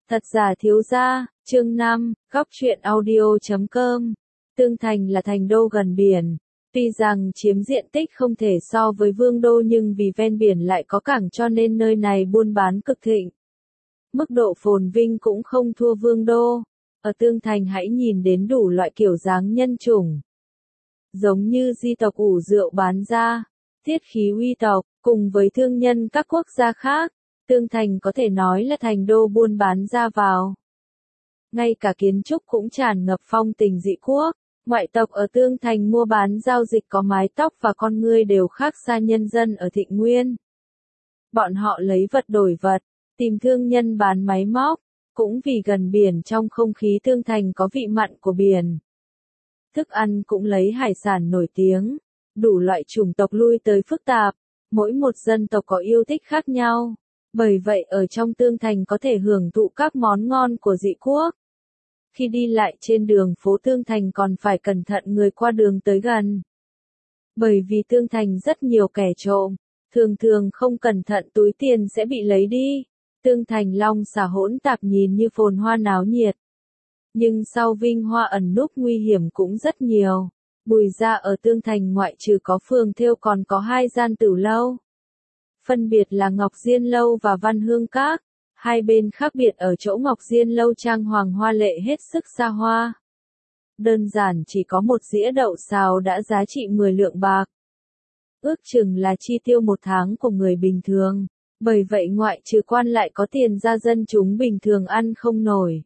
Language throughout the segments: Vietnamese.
Thật giả thiếu gia, chương 5, góc truyện audio.com. Tương Thành là thành đô gần biển. Tuy rằng chiếm diện tích không thể so với Vương đô nhưng vì ven biển lại có cảng cho nên nơi này buôn bán cực thịnh. Mức độ phồn vinh cũng không thua Vương đô. Ở Tương Thành hãy nhìn đến đủ loại kiểu dáng nhân chủng. Giống như di tộc ủ rượu bán ra, thiết khí uy tộc, cùng với thương nhân các quốc gia khác. Tương Thành có thể nói là thành đô buôn bán ra vào. Ngay cả kiến trúc cũng tràn ngập phong tình dị quốc, ngoại tộc ở Tương Thành mua bán giao dịch có mái tóc và con ngươi đều khác xa nhân dân ở Thịnh Nguyên. Bọn họ lấy vật đổi vật, tìm thương nhân bán máy móc, cũng vì gần biển trong không khí Tương Thành có vị mặn của biển. Thức ăn cũng lấy hải sản nổi tiếng, đủ loại chủng tộc lui tới phức tạp, mỗi một dân tộc có yêu thích khác nhau. Bởi vậy ở trong Tương Thành có thể hưởng thụ các món ngon của dị quốc. Khi đi lại trên đường phố Tương Thành còn phải cẩn thận người qua đường tới gần. Bởi vì Tương Thành rất nhiều kẻ trộm, thường không cẩn thận túi tiền sẽ bị lấy đi. Tương Thành long xà hỗn tạp nhìn như phồn hoa náo nhiệt. Nhưng sau vinh hoa ẩn núp nguy hiểm cũng rất nhiều. Bùi gia ở Tương Thành ngoại trừ có phường thêu còn có 2 gian tửu lâu. Phân biệt là Ngọc Diên Lâu và Văn Hương Các. Hai bên khác biệt ở chỗ Ngọc Diên Lâu trang hoàng hoa lệ hết sức xa hoa. Đơn giản chỉ có một dĩa đậu xào đã giá trị 10 lượng bạc. Ước chừng là chi tiêu 1 tháng của người bình thường. Bởi vậy ngoại trừ quan lại có tiền ra dân chúng bình thường ăn không nổi.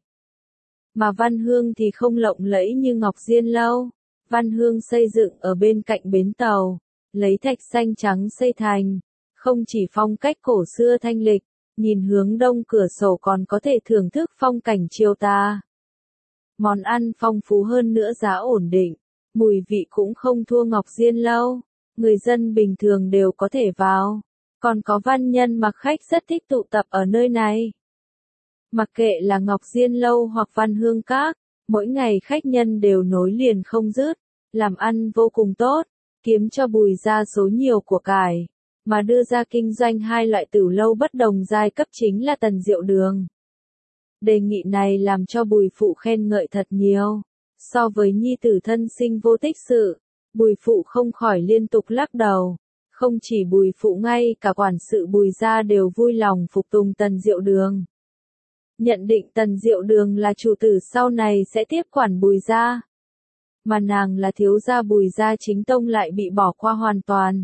Mà Văn Hương thì không lộng lẫy như Ngọc Diên Lâu. Văn Hương xây dựng ở bên cạnh bến tàu, lấy thạch xanh trắng xây thành. Không chỉ phong cách cổ xưa thanh lịch, nhìn hướng đông cửa sổ còn có thể thưởng thức phong cảnh chiều tà. Món ăn phong phú hơn nữa giá ổn định, mùi vị cũng không thua Ngọc Diên Lâu, người dân bình thường đều có thể vào. Còn có văn nhân mặc khách rất thích tụ tập ở nơi này. Mặc kệ là Ngọc Diên Lâu hoặc Văn Hương Các, mỗi ngày khách nhân đều nối liền không dứt, làm ăn vô cùng tốt, kiếm cho Bùi gia số nhiều của cải. Mà đưa ra kinh doanh 2 loại tửu lâu bất đồng giai cấp chính là Tần Diệu Đường. Đề nghị này làm cho Bùi phụ khen ngợi thật nhiều. So với nhi tử thân sinh vô tích sự, Bùi phụ không khỏi liên tục lắc đầu. Không chỉ Bùi phụ ngay cả quản sự Bùi gia đều vui lòng phục tùng Tần Diệu Đường. Nhận định Tần Diệu Đường là chủ tử sau này sẽ tiếp quản Bùi gia. Mà nàng là thiếu gia Bùi gia chính tông lại bị bỏ qua hoàn toàn.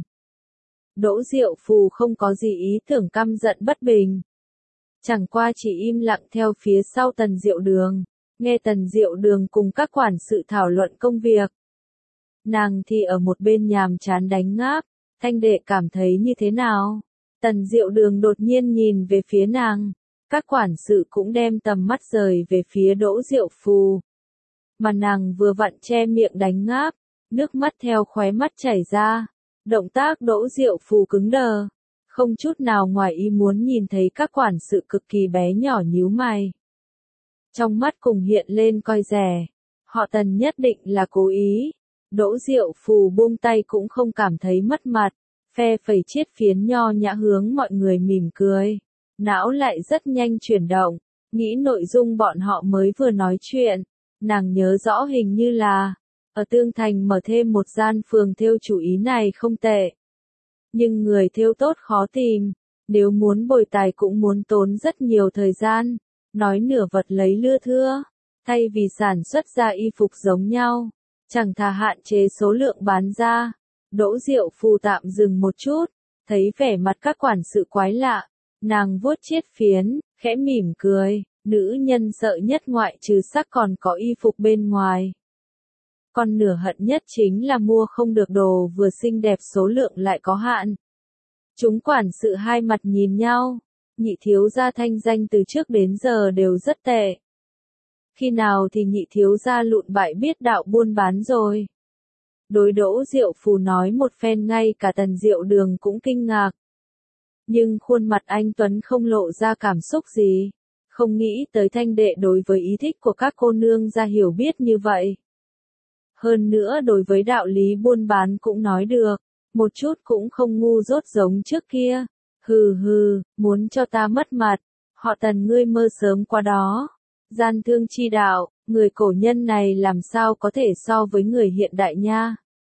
Đỗ Diệu Phù không có gì ý tưởng căm giận bất bình. Chẳng qua chỉ im lặng theo phía sau Tần Diệu Đường, nghe Tần Diệu Đường cùng các quản sự thảo luận công việc. Nàng thì ở một bên nhàm chán đánh ngáp, Thanh đệ cảm thấy như thế nào? Tần Diệu Đường đột nhiên nhìn về phía nàng, các quản sự cũng đem tầm mắt rời về phía Đỗ Diệu Phù. Mà nàng vừa vặn che miệng đánh ngáp, nước mắt theo khóe mắt chảy ra. Động tác Đỗ Diệu Phù cứng đờ, không chút nào ngoài ý muốn nhìn thấy các quản sự cực kỳ bé nhỏ nhíu mày. Trong mắt cùng hiện lên coi rẻ, họ Tần nhất định là cố ý. Đỗ Diệu Phù buông tay cũng không cảm thấy mất mặt, phe phẩy chiếc phiến nho nhã hướng mọi người mỉm cười. Não lại rất nhanh chuyển động, nghĩ nội dung bọn họ mới vừa nói chuyện, nàng nhớ rõ hình như là ở Tương Thành mở thêm một gian phường thêu chủ ý này không tệ. Nhưng người thêu tốt khó tìm, nếu muốn bồi tài cũng muốn tốn rất nhiều thời gian, nói nửa vật lấy lưa thưa, thay vì sản xuất ra y phục giống nhau, chẳng thà hạn chế số lượng bán ra. Đỗ Diệu Phù tạm dừng một chút, thấy vẻ mặt các quản sự quái lạ, nàng vuốt chiếc phiến, khẽ mỉm cười, nữ nhân sợ nhất ngoại trừ sắc còn có y phục bên ngoài. Còn nửa hận nhất chính là mua không được đồ vừa xinh đẹp số lượng lại có hạn. Chúng quản sự hai mặt nhìn nhau, nhị thiếu gia thanh danh từ trước đến giờ đều rất tệ. Khi nào thì nhị thiếu gia lụn bại biết đạo buôn bán rồi. Đối Đỗ Diệu Phù nói một phen ngay cả Tần Diệu Đường cũng kinh ngạc. Nhưng khuôn mặt anh Tuấn không lộ ra cảm xúc gì, không nghĩ tới Thanh đệ đối với ý thích của các cô nương ra hiểu biết như vậy. Hơn nữa đối với đạo lý buôn bán cũng nói được, một chút cũng không ngu dốt giống trước kia. Hừ, muốn cho ta mất mặt, Họ Tần ngươi mơ sớm qua đó. Gian thương chi đạo, người cổ nhân này làm sao có thể so với người hiện đại nha.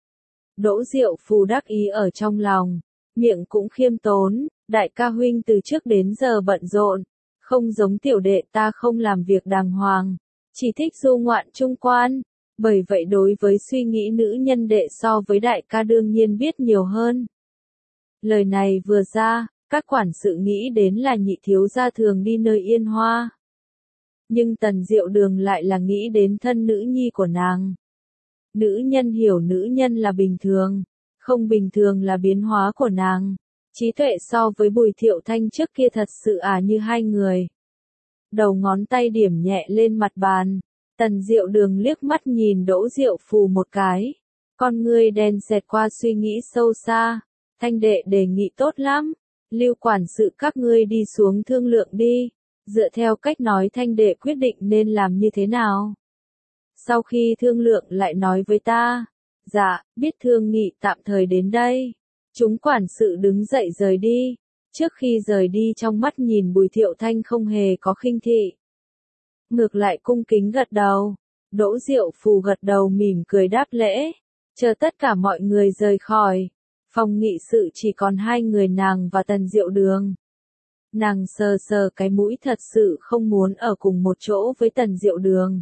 Đỗ Diệu Phù đắc ý ở trong lòng, miệng cũng khiêm tốn, đại ca huynh từ trước đến giờ bận rộn, không giống tiểu đệ ta không làm việc đàng hoàng, chỉ thích du ngoạn trung quan, bởi vậy đối với suy nghĩ nữ nhân đệ so với đại ca đương nhiên biết nhiều hơn. Lời này vừa ra, các quản sự nghĩ đến là nhị thiếu gia thường đi nơi yên hoa. Nhưng Tần Diệu Đường lại là nghĩ đến thân nữ nhi của nàng. Nữ nhân hiểu nữ nhân là bình thường, không bình thường là biến hóa của nàng. Trí tuệ so với Bùi Thiệu Thanh trước kia thật sự như hai người. Đầu ngón tay điểm nhẹ lên mặt bàn, Tần Diệu Đường liếc mắt nhìn Đỗ Diệu Phù một cái. Con ngươi đen xẹt qua suy nghĩ sâu xa, Thanh đệ đề nghị tốt lắm, Lưu quản sự các ngươi đi xuống thương lượng đi, dựa theo cách nói Thanh đệ quyết định nên làm như thế nào. Sau khi thương lượng lại nói với ta. Dạ, biết thương nghị tạm thời đến đây. Chúng quản sự đứng dậy rời đi. Trước khi rời đi trong mắt nhìn Bùi Thiệu Thanh không hề có khinh thị. Ngược lại cung kính gật đầu. Đỗ Diệu Phù gật đầu mỉm cười đáp lễ. Chờ tất cả mọi người rời khỏi. Phòng nghị sự chỉ còn hai người nàng và Tần Diệu Đường. Nàng sờ sờ cái mũi thật sự không muốn ở cùng một chỗ với Tần Diệu Đường.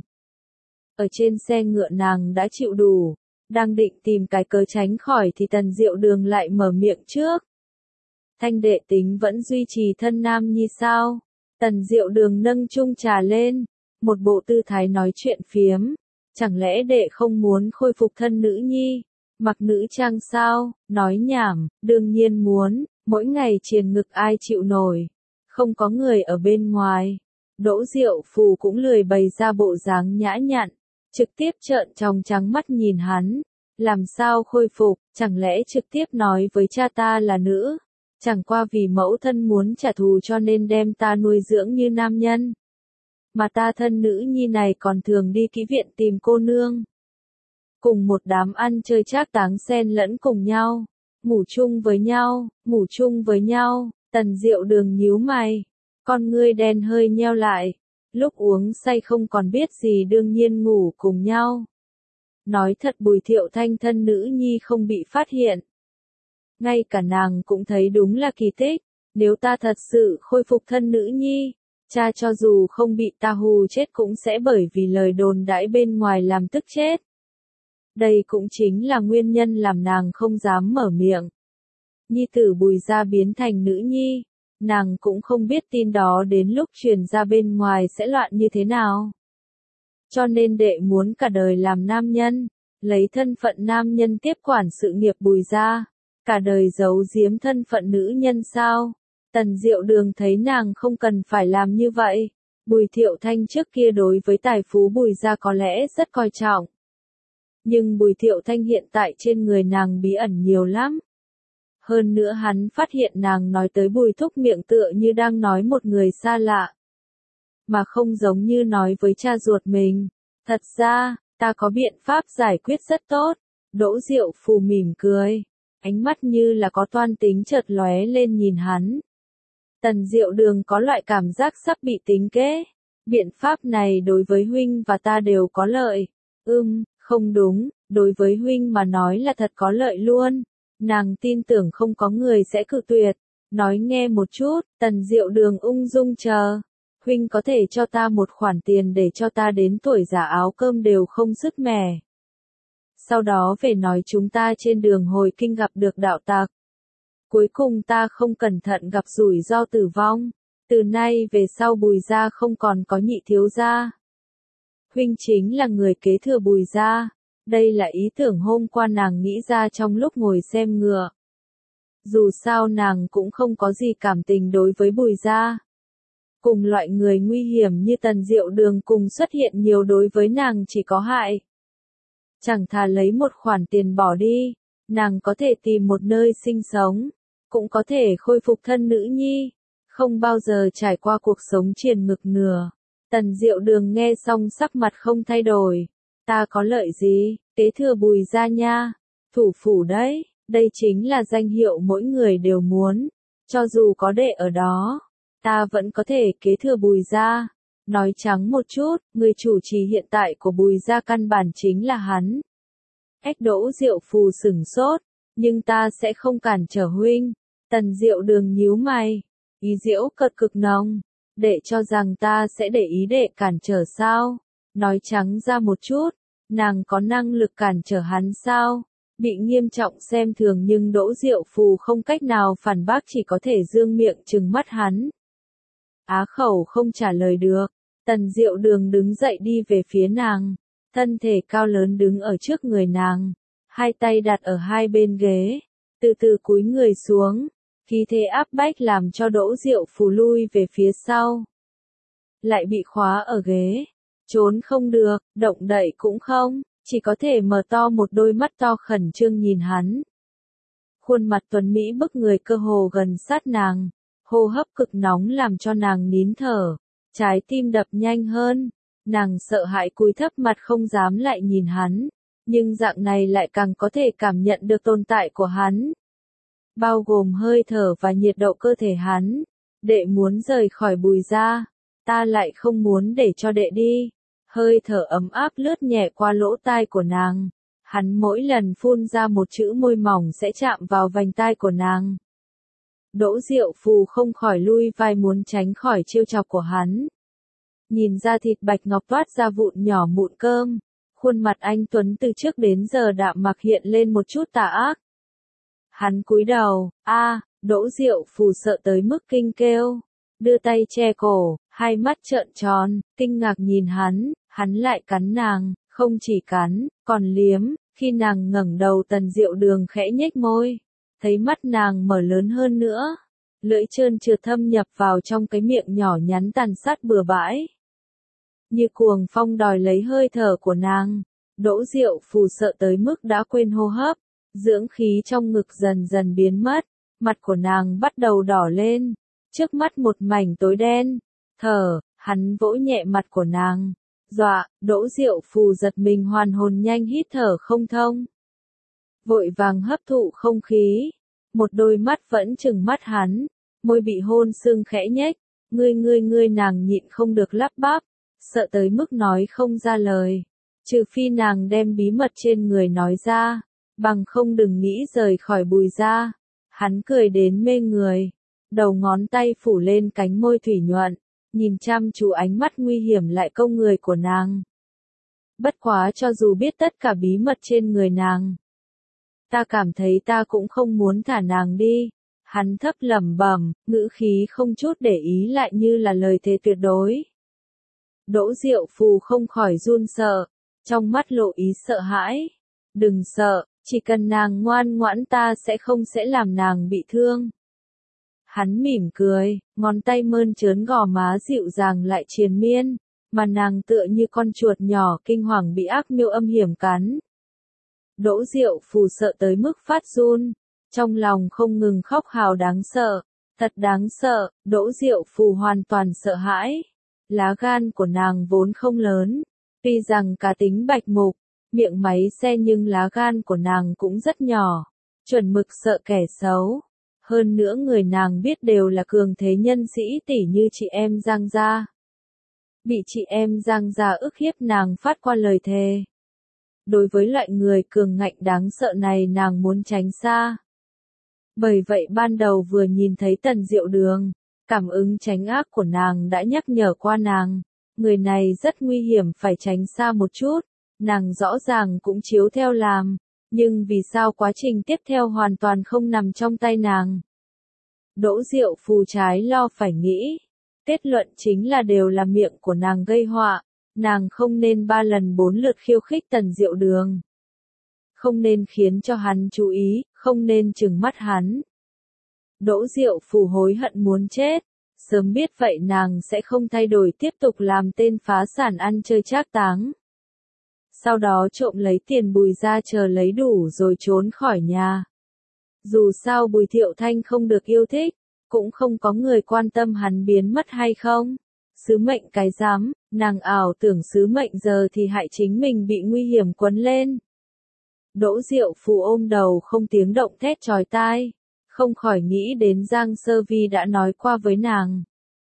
Ở trên xe ngựa nàng đã chịu đủ, đang định tìm cái cớ tránh khỏi thì Tần Diệu Đường lại mở miệng trước. Thanh đệ tính vẫn duy trì thân nam nhi sao? Tần Diệu Đường nâng chung trà lên, một bộ tư thái nói chuyện phiếm. Chẳng lẽ đệ không muốn khôi phục thân nữ nhi, mặc nữ trang sao? Nói nhảm, đương nhiên muốn, mỗi ngày triền ngực ai chịu nổi. Không có người ở bên ngoài. Đỗ Diệu Phù cũng lười bày ra bộ dáng nhã nhặn, trực tiếp trợn tròng trắng mắt nhìn hắn. Làm sao khôi phục, chẳng lẽ trực tiếp nói với cha ta là nữ? Chẳng qua vì mẫu thân muốn trả thù cho nên đem ta nuôi dưỡng như nam nhân. Mà ta thân nữ nhi này còn thường đi kỹ viện tìm cô nương. Cùng một đám ăn chơi trác táng xen lẫn cùng nhau. Ngủ chung với nhau, ngủ chung với nhau. Tần Diệu Đường nhíu mày. Con ngươi đen hơi nheo lại. Lúc uống say không còn biết gì đương nhiên ngủ cùng nhau. Nói thật Bùi Thiệu Thanh thân nữ nhi không bị phát hiện. Ngay cả nàng cũng thấy đúng là kỳ tích. Nếu ta thật sự khôi phục thân nữ nhi, cha cho dù không bị ta hù chết cũng sẽ bởi vì lời đồn đãi bên ngoài làm tức chết. Đây cũng chính là nguyên nhân làm nàng không dám mở miệng. Nhi tử Bùi gia biến thành nữ nhi, nàng cũng không biết tin đó đến lúc truyền ra bên ngoài sẽ loạn như thế nào. Cho nên đệ muốn cả đời làm nam nhân, lấy thân phận nam nhân tiếp quản sự nghiệp Bùi gia, cả đời giấu giếm thân phận nữ nhân sao? Tần Diệu Đường thấy nàng không cần phải làm như vậy. Bùi Thiệu Thanh trước kia đối với tài phú Bùi gia có lẽ rất coi trọng. Nhưng Bùi Thiệu Thanh hiện tại trên người nàng bí ẩn nhiều lắm. Hơn nữa hắn phát hiện nàng nói tới Bùi Thúc miệng tựa như đang nói một người xa lạ. Mà không giống như nói với cha ruột mình. Thật ra, ta có biện pháp giải quyết rất tốt. Đỗ Diệu Phù mỉm cười. Ánh mắt như là có toan tính chợt lóe lên nhìn hắn. Tần Diệu Đường có loại cảm giác sắp bị tính kế. Biện pháp này đối với huynh và ta đều có lợi. Không đúng, đối với huynh mà nói là thật có lợi luôn. Nàng tin tưởng không có người sẽ cự tuyệt. Nói nghe một chút, Tần Diệu Đường ung dung chờ. Huynh có thể cho ta một khoản tiền để cho ta đến tuổi già áo cơm đều không sứt mẻ. Sau đó về nói chúng ta trên đường hồi kinh gặp được đạo tặc. Cuối cùng ta không cẩn thận gặp rủi ro tử vong. Từ nay về sau Bùi gia không còn có nhị thiếu gia. Huynh chính là người kế thừa Bùi gia. Đây là ý tưởng hôm qua nàng nghĩ ra trong lúc ngồi xem ngựa. Dù sao nàng cũng không có gì cảm tình đối với Bùi gia. Cùng loại người nguy hiểm như Tần Diệu Đường cùng xuất hiện nhiều đối với nàng chỉ có hại. Chẳng thà lấy một khoản tiền bỏ đi, nàng có thể tìm một nơi sinh sống, cũng có thể khôi phục thân nữ nhi, không bao giờ trải qua cuộc sống triền ngực nửa. Tần Diệu Đường nghe xong sắc mặt không thay đổi. Ta có lợi gì, kế thừa Bùi gia nha, thủ phủ đấy, đây chính là danh hiệu mỗi người đều muốn, cho dù có đệ ở đó. ta vẫn có thể kế thừa Bùi gia. Nói trắng một chút, người chủ trì hiện tại của Bùi gia căn bản chính là hắn. Đỗ Diệu Phù sửng sốt, nhưng ta sẽ không cản trở huynh. Tần Diệu Đường nhíu mày, ý diễu cợt cực nồng, đệ cho rằng ta sẽ để ý đệ cản trở sao? Nói trắng ra một chút, nàng có năng lực cản trở hắn sao? Bị nghiêm trọng xem thường nhưng Đỗ Diệu Phù không cách nào phản bác, chỉ có thể dương miệng trừng mắt hắn. Á khẩu không trả lời được, Tần Diệu Đường đứng dậy đi về phía nàng, thân thể cao lớn đứng ở trước người nàng, hai tay đặt ở hai bên ghế, từ từ cúi người xuống, khí thế áp bách làm cho Đỗ Diệu Phù lui về phía sau. Lại bị khóa ở ghế, trốn không được, động đậy cũng không, chỉ có thể mở to một đôi mắt to khẩn trương nhìn hắn. Khuôn mặt tuấn mỹ bức người cơ hồ gần sát nàng, hô hấp cực nóng làm cho nàng nín thở, trái tim đập nhanh hơn, nàng sợ hãi cúi thấp mặt không dám lại nhìn hắn, nhưng dạng này lại càng có thể cảm nhận được tồn tại của hắn, bao gồm hơi thở và nhiệt độ cơ thể hắn. Đệ muốn rời khỏi Bùi gia, ta lại không muốn để cho đệ đi. Hơi thở ấm áp lướt nhẹ qua lỗ tai của nàng, hắn mỗi lần phun ra một chữ môi mỏng sẽ chạm vào vành tai của nàng. Đỗ Diệu Phù không khỏi lui vai muốn tránh khỏi trêu chọc của hắn. Nhìn ra thịt bạch ngọc toát ra vụn nhỏ mụn cơm, khuôn mặt anh tuấn từ trước đến giờ đạm mạc hiện lên một chút tà ác. Hắn cúi đầu, Đỗ Diệu Phù sợ tới mức kinh kêu, đưa tay che cổ, hai mắt trợn tròn, kinh ngạc nhìn hắn lại cắn nàng, không chỉ cắn, còn liếm, khi nàng ngẩng đầu Tần Diệu Đường khẽ nhếch môi, thấy mắt nàng mở lớn hơn nữa, lưỡi trơn trượt thâm nhập vào trong cái miệng nhỏ nhắn tàn sát bừa bãi. Như cuồng phong đòi lấy hơi thở của nàng, Đỗ Diệu Phù sợ tới mức đã quên hô hấp, dưỡng khí trong ngực dần dần biến mất, mặt của nàng bắt đầu đỏ lên, trước mắt một mảnh tối đen, hắn vỗ nhẹ mặt của nàng, dọa, Đỗ Diệu Phù giật mình hoàn hồn nhanh hít thở không thông. Vội vàng hấp thụ không khí, một đôi mắt vẫn trừng mắt hắn, môi bị hôn sưng khẽ nhếch, ngươi nàng nhịn không được lắp bắp, sợ tới mức nói không ra lời, trừ phi nàng đem bí mật trên người nói ra, bằng không đừng nghĩ rời khỏi Bùi gia. Hắn cười đến mê người, đầu ngón tay phủ lên cánh môi thủy nhuận, nhìn chăm chú ánh mắt nguy hiểm lại công người của nàng. Bất quá cho dù biết tất cả bí mật trên người nàng, ta cảm thấy ta cũng không muốn thả nàng đi. Hắn thấp lẩm bẩm, ngữ khí không chút để ý lại như là lời thề tuyệt đối. Đỗ Diệu Phù không khỏi run sợ, trong mắt lộ ý sợ hãi. Đừng sợ, chỉ cần nàng ngoan ngoãn ta sẽ làm nàng bị thương. Hắn mỉm cười, ngón tay mơn trớn gò má dịu dàng lại triền miên, mà nàng tựa như con chuột nhỏ kinh hoàng bị ác miêu âm hiểm cắn. Đỗ Diệu Phù sợ tới mức phát run, trong lòng không ngừng khóc hào đáng sợ, thật đáng sợ, Đỗ Diệu Phù hoàn toàn sợ hãi. Lá gan của nàng vốn không lớn, tuy rằng cá tính bạch mục, miệng máy xe nhưng lá gan của nàng cũng rất nhỏ, chuẩn mực sợ kẻ xấu. Hơn nữa người nàng biết đều là cường thế nhân sĩ tỷ như chị em Giang gia. Bị chị em Giang gia ức hiếp nàng phát qua lời thề. Đối với loại người cường ngạnh đáng sợ này nàng muốn tránh xa. Bởi vậy ban đầu vừa nhìn thấy Tần Diệu Đường, cảm ứng tránh ác của nàng đã nhắc nhở qua nàng, người này rất nguy hiểm phải tránh xa một chút, nàng rõ ràng cũng chiếu theo làm, nhưng vì sao quá trình tiếp theo hoàn toàn không nằm trong tay nàng. Đỗ Diệu Phù trái lo phải nghĩ, kết luận chính là đều là miệng của nàng gây họa, nàng không nên 3 lần 4 lượt khiêu khích Tần Diệu Đường. Không nên khiến cho hắn chú ý, không nên trừng mắt hắn. Đỗ Diệu Phù hối hận muốn chết, sớm biết vậy nàng sẽ không thay đổi tiếp tục làm tên phá sản ăn chơi trác táng. Sau đó trộm lấy tiền Bùi gia chờ lấy đủ rồi trốn khỏi nhà. Dù sao Bùi Thiệu Thanh không được yêu thích, cũng không có người quan tâm hắn biến mất hay không. Sứ mệnh cái rắm, nàng ảo tưởng sứ mệnh giờ thì hại chính mình bị nguy hiểm quấn lên. Đỗ Diệu Phù ôm đầu không tiếng động thét chói tai, không khỏi nghĩ đến Giang Sơ Vi đã nói qua với nàng.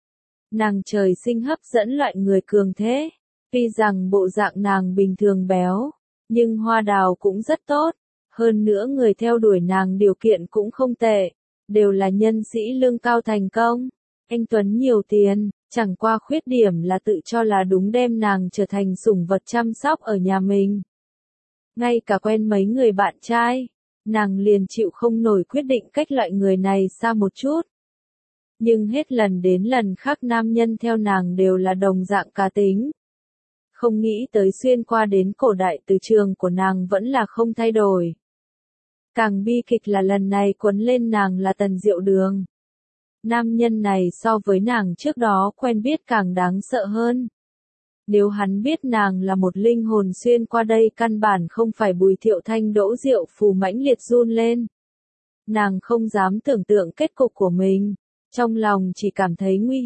Nàng trời sinh hấp dẫn loại người cường thế. Tuy rằng bộ dạng nàng bình thường béo, nhưng hoa đào cũng rất tốt. Hơn nữa người theo đuổi nàng điều kiện cũng không tệ. Đều là nhân sĩ lương cao thành công. Anh Tuấn nhiều tiền, chẳng qua khuyết điểm là tự cho là đúng đem nàng trở thành sủng vật chăm sóc ở nhà mình. Ngay cả quen mấy người bạn trai, nàng liền chịu không nổi quyết định cách loại người này xa một chút. Nhưng hết lần đến lần khác nam nhân theo nàng đều là đồng dạng cá tính. Không nghĩ tới xuyên qua đến cổ đại từ trường của nàng vẫn là không thay đổi. Càng bi kịch là lần này quấn lên nàng là Tần Diệu Đường. Nam nhân này so với nàng trước đó quen biết càng đáng sợ hơn. Nếu hắn biết nàng là một linh hồn xuyên qua đây căn bản không phải Bùi Thiệu Thanh Đỗ Diệu Phù mãnh liệt run lên. Nàng không dám tưởng tượng kết cục của mình. Trong lòng chỉ cảm thấy nguy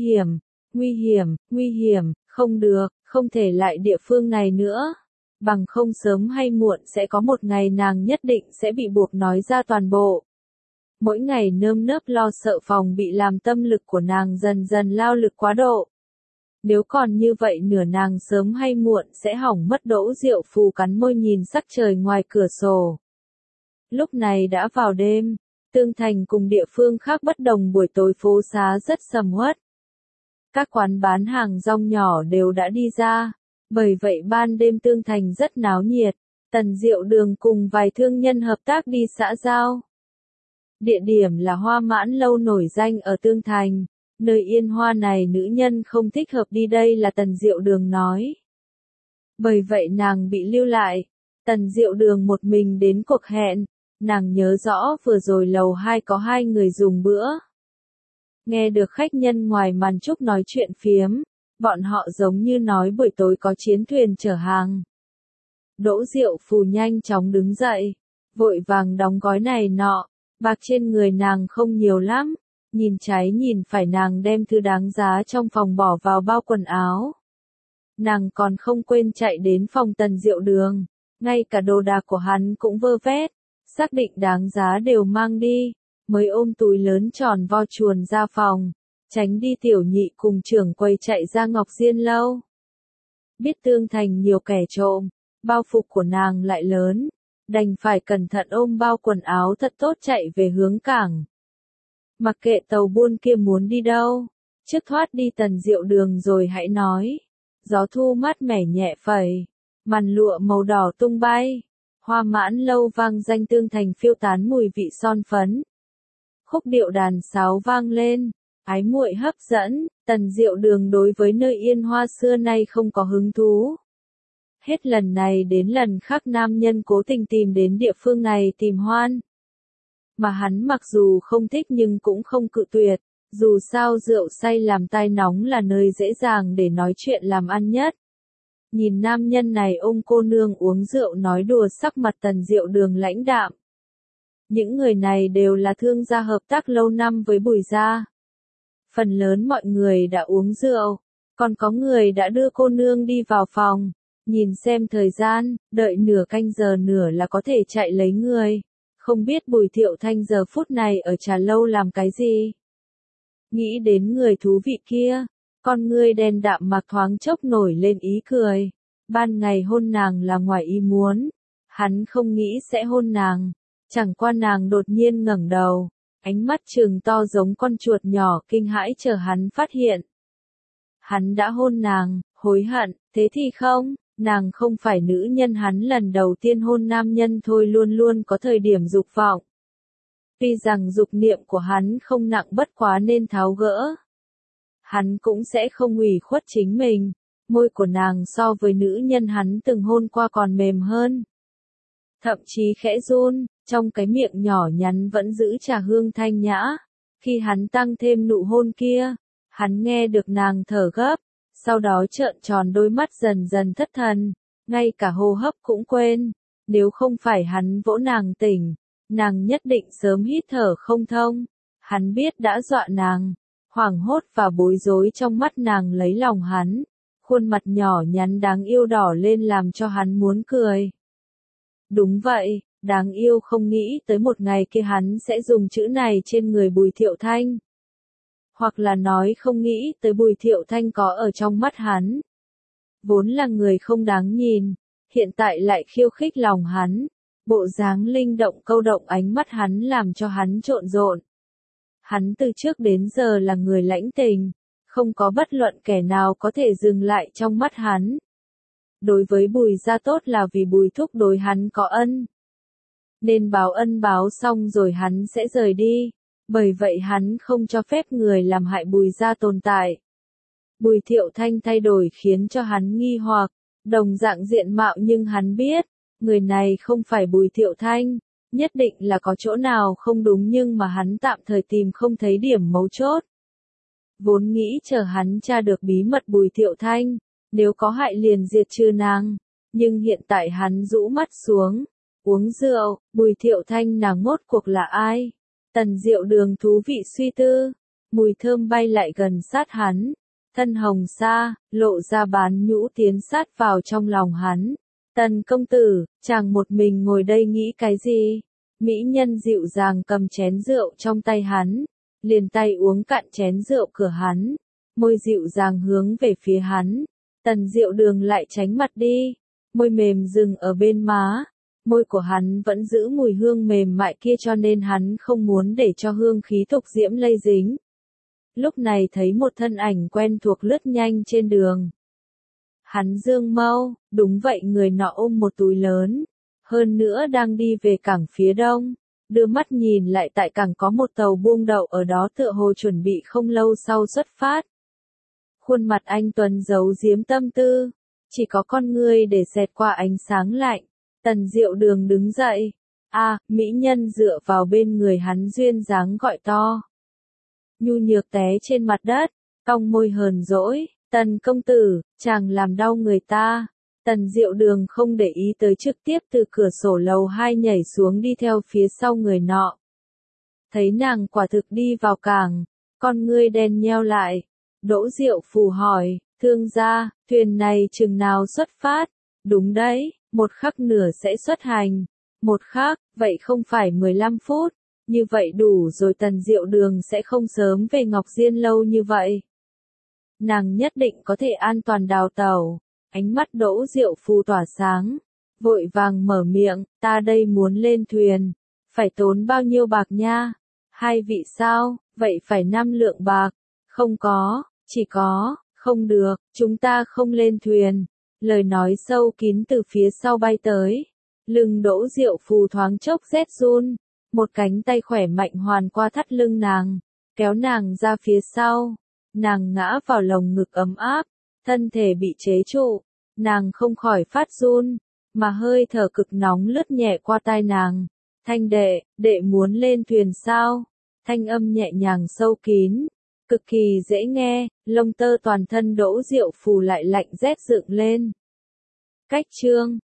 hiểm, không được, không thể lại địa phương này nữa. Bằng không sớm hay muộn sẽ có một ngày nàng nhất định sẽ bị buộc nói ra toàn bộ. Mỗi ngày nơm nớp lo sợ phòng bị làm tâm lực của nàng dần dần lao lực quá độ. Nếu còn như vậy nửa nàng sớm hay muộn sẽ hỏng mất. Đỗ Diệu Phù cắn môi nhìn sắc trời ngoài cửa sổ. Lúc này đã vào đêm, Tương Thành cùng địa phương khác bất đồng, buổi tối phố xá rất sầm uất. Các quán bán hàng rong nhỏ đều đã đi ra, bởi vậy ban đêm Tương Thành rất náo nhiệt. Tần Diệu Đường cùng vài thương nhân hợp tác đi xã giao. Địa điểm là Hoa Mãn Lâu nổi danh ở Tương Thành. Nơi yên hoa này nữ nhân không thích hợp đi đây là Tần Diệu Đường nói. Bởi vậy nàng bị lưu lại. Tần Diệu Đường một mình đến cuộc hẹn. Nàng nhớ rõ vừa rồi lầu 2 có 2 người dùng bữa. Nghe được khách nhân ngoài màn trúc nói chuyện phiếm. Bọn họ giống như nói buổi tối có chiến thuyền chở hàng. Đỗ Diệu Phù nhanh chóng đứng dậy. Vội vàng đóng gói này nọ. Bạc trên người nàng không nhiều lắm. Nhìn trái nhìn phải nàng đem thứ đáng giá trong phòng bỏ vào bao quần áo. Nàng còn không quên chạy đến phòng Tần Diệu Đường. Ngay cả đồ đạc của hắn cũng vơ vét. Xác định đáng giá đều mang đi. Mới ôm túi lớn tròn vo chuồn ra phòng. Tránh đi Tiểu Nhị cùng trưởng quầy chạy ra Ngọc Diên Lâu. Biết Tương Thành nhiều kẻ trộm. Bao phục của nàng lại lớn. Đành phải cẩn thận ôm bao quần áo thật tốt chạy về hướng cảng. Mặc kệ tàu buôn kia muốn đi đâu, trước thoát đi Tần Diệu Đường rồi hãy nói. Gió thu mát mẻ nhẹ phẩy, màn lụa màu đỏ tung bay, Hoa Mãn Lâu vang danh Tương Thành phiêu tán mùi vị son phấn. Khúc điệu đàn sáo vang lên, ái muội hấp dẫn. Tần Diệu Đường đối với nơi yên hoa xưa nay không có hứng thú. Hết lần này đến lần khác nam nhân cố tình tìm đến địa phương này tìm hoan. Mà hắn mặc dù không thích nhưng cũng không cự tuyệt, dù sao rượu say làm tai nóng là nơi dễ dàng để nói chuyện làm ăn nhất. Nhìn nam nhân này ôm cô nương uống rượu nói đùa, sắc mặt Tần Diệu Đường lãnh đạm. Những người này đều là thương gia hợp tác lâu năm với Bùi gia. Phần lớn mọi người đã uống rượu, còn có người đã đưa cô nương đi vào phòng. Nhìn xem thời gian, đợi nửa canh giờ nữa là có thể chạy lấy người. Không biết Bùi Thiệu Thanh giờ phút này ở trà lâu làm cái gì? Nghĩ đến người thú vị kia, con ngươi đen đạm mặc thoáng chốc nổi lên ý cười. Ban ngày hôn nàng là ngoài ý muốn. Hắn không nghĩ sẽ hôn nàng. Chẳng qua nàng đột nhiên ngẩng đầu. Ánh mắt trừng to giống con chuột nhỏ kinh hãi chờ hắn phát hiện. Hắn đã hôn nàng, hối hận, thế thì không? Nàng không phải nữ nhân hắn lần đầu tiên hôn nam nhân thôi, luôn luôn có thời điểm dục vọng. Tuy rằng dục niệm của hắn không nặng bất quá nên tháo gỡ. Hắn cũng sẽ không ủy khuất chính mình. Môi của nàng so với nữ nhân hắn từng hôn qua còn mềm hơn. Thậm chí khẽ run, trong cái miệng nhỏ nhắn vẫn giữ trà hương thanh nhã. Khi hắn tăng thêm nụ hôn kia, hắn nghe được nàng thở gấp. Sau đó trợn tròn đôi mắt dần dần thất thần, ngay cả hô hấp cũng quên. Nếu không phải hắn vỗ nàng tỉnh, nàng nhất định sớm hít thở không thông. Hắn biết đã dọa nàng, hoảng hốt và bối rối trong mắt nàng lấy lòng hắn. Khuôn mặt nhỏ nhắn đáng yêu đỏ lên làm cho hắn muốn cười. Đúng vậy, đáng yêu không nghĩ tới một ngày kia hắn sẽ dùng chữ này trên người Bùi Thiệu Thanh. hoặc là nói không nghĩ tới Bùi Thiệu Thanh có ở trong mắt hắn. Vốn là người không đáng nhìn, hiện tại lại khiêu khích lòng hắn, bộ dáng linh động câu động ánh mắt hắn làm cho hắn trộn rộn. Hắn từ trước đến giờ là người lãnh tình, không có bất luận kẻ nào có thể dừng lại trong mắt hắn. Đối với Bùi gia tốt là vì Bùi thúc đối hắn có ân. Nên báo ân báo xong rồi hắn sẽ rời đi, bởi vậy hắn không cho phép người làm hại Bùi gia tồn tại. Bùi Thiệu Thanh thay đổi khiến cho hắn nghi hoặc, đồng dạng diện mạo nhưng hắn biết, người này không phải Bùi Thiệu Thanh, nhất định là có chỗ nào không đúng nhưng mà hắn tạm thời tìm không thấy điểm mấu chốt. Vốn nghĩ chờ hắn tra được bí mật Bùi Thiệu Thanh, nếu có hại liền diệt trừ nàng, nhưng hiện tại hắn rũ mắt xuống, uống rượu, Bùi Thiệu Thanh nàng ngốt cuộc là ai? Tần Diệu Đường thú vị suy tư, mùi thơm bay lại gần sát hắn, thân hồng sa, lộ ra bán nhũ tiến sát vào trong lòng hắn. Tần công tử, chàng một mình ngồi đây nghĩ cái gì? Mỹ nhân dịu dàng cầm chén rượu trong tay hắn, liền tay uống cạn chén rượu cửa hắn, môi dịu dàng hướng về phía hắn. Tần Diệu Đường lại tránh mặt đi, môi mềm dừng ở bên má. Môi của hắn vẫn giữ mùi hương mềm mại kia cho nên hắn không muốn để cho hương khí tục diễm lây dính. Lúc này thấy một thân ảnh quen thuộc lướt nhanh trên đường. Hắn dương mâu, đúng vậy người nọ ôm một túi lớn, hơn nữa đang đi về cảng phía đông, đưa mắt nhìn lại tại cảng có một tàu buông đậu ở đó tựa hồ chuẩn bị không lâu sau xuất phát. Khuôn mặt anh Tuấn giấu giếm tâm tư, chỉ có con ngươi để xẹt qua ánh sáng lạnh. Tần Diệu Đường đứng dậy, mỹ nhân dựa vào bên người hắn duyên dáng gọi to. Nhu nhược té trên mặt đất, cong môi hờn dỗi, Tần công tử, chàng làm đau người ta. Tần Diệu Đường không để ý tới trực tiếp từ cửa sổ lầu 2 nhảy xuống đi theo phía sau người nọ. Thấy nàng quả thực đi vào cảng, con ngươi đen nheo lại. Đỗ Diệu Phù hỏi, thương gia, thuyền này chừng nào xuất phát? Đúng đấy, một khắc nửa sẽ xuất hành. Một khắc, vậy không phải 15 phút. Như vậy đủ rồi Tần Diệu Đường sẽ không sớm về Ngọc Diên lâu như vậy. Nàng nhất định có thể an toàn đào tàu. Ánh mắt Đỗ Diệu Phù tỏa sáng. Vội vàng mở miệng, ta đây muốn lên thuyền. Phải tốn bao nhiêu bạc nha? 2 vị sao, vậy phải 5 lượng bạc. Không có, chỉ có, không được, chúng ta không lên thuyền. Lời nói sâu kín từ phía sau bay tới. Lưng Đỗ Diệu Phù thoáng chốc rét run. Một cánh tay khỏe mạnh hoàn qua thắt lưng nàng, kéo nàng ra phía sau. Nàng ngã vào lồng ngực ấm áp, thân thể bị chế trụ. Nàng không khỏi phát run, mà hơi thở cực nóng lướt nhẹ qua tai nàng. Thanh đệ muốn lên thuyền sao? Thanh âm nhẹ nhàng sâu kín, cực kỳ dễ nghe, lông tơ toàn thân Đỗ Diệu Phù lại lạnh rét dựng lên. Cách chương